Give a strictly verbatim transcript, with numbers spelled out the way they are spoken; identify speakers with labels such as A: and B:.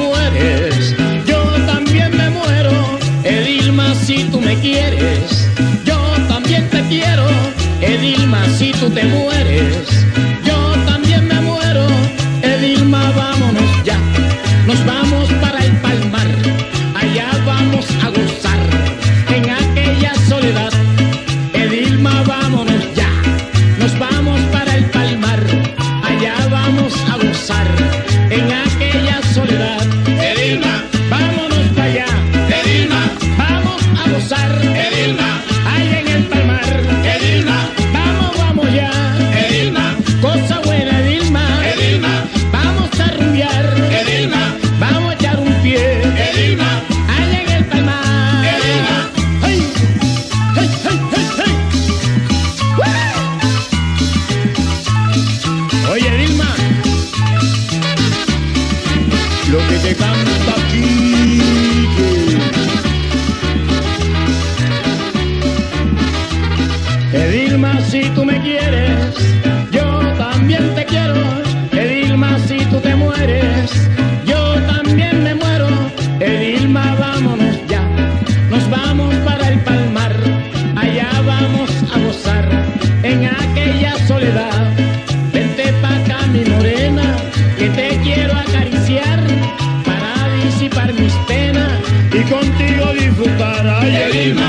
A: mueres, yo también me muero. Edilma, si tú me quieres, yo también te quiero. Edilma, si tú te mueres, yo también me muero. Edilma, vámonos ya, nos vamos para el Palmar, allá vamos a gozar en aquella soledad. Edilma, vámonos ya, nos vamos para el Palmar, allá vamos a gozar en aquella soledad.
B: Edilma,
A: vámonos para allá.
B: Edilma,
A: vamos a gozar.
B: Edilma,
A: allá en el Palmar.
B: Edilma,
A: vamos, vamos ya.
B: Edilma,
A: cosa buena, Edilma.
B: Edilma,
A: vamos a rumbear.
B: Edilma,
A: vamos a echar un pie.
B: Edilma,
A: allá en el Palmar.
B: Edilma.
A: ¡Hey! ¡Hey, hey, hey, hey! ¡Woo! Oye, Edilma, lo que te canta aquí. Edilma, si tú me quieres, yo también te quiero. Edilma, si tú te mueres, yo también me muero. Edilma, vámonos ya, nos vamos para el Palmar, allá vamos a gozar en aquella soledad. Vente pa' acá, mi morena, que te quiero acariciar para disipar mis penas y contigo disfrutar. Ay,
B: Edilma,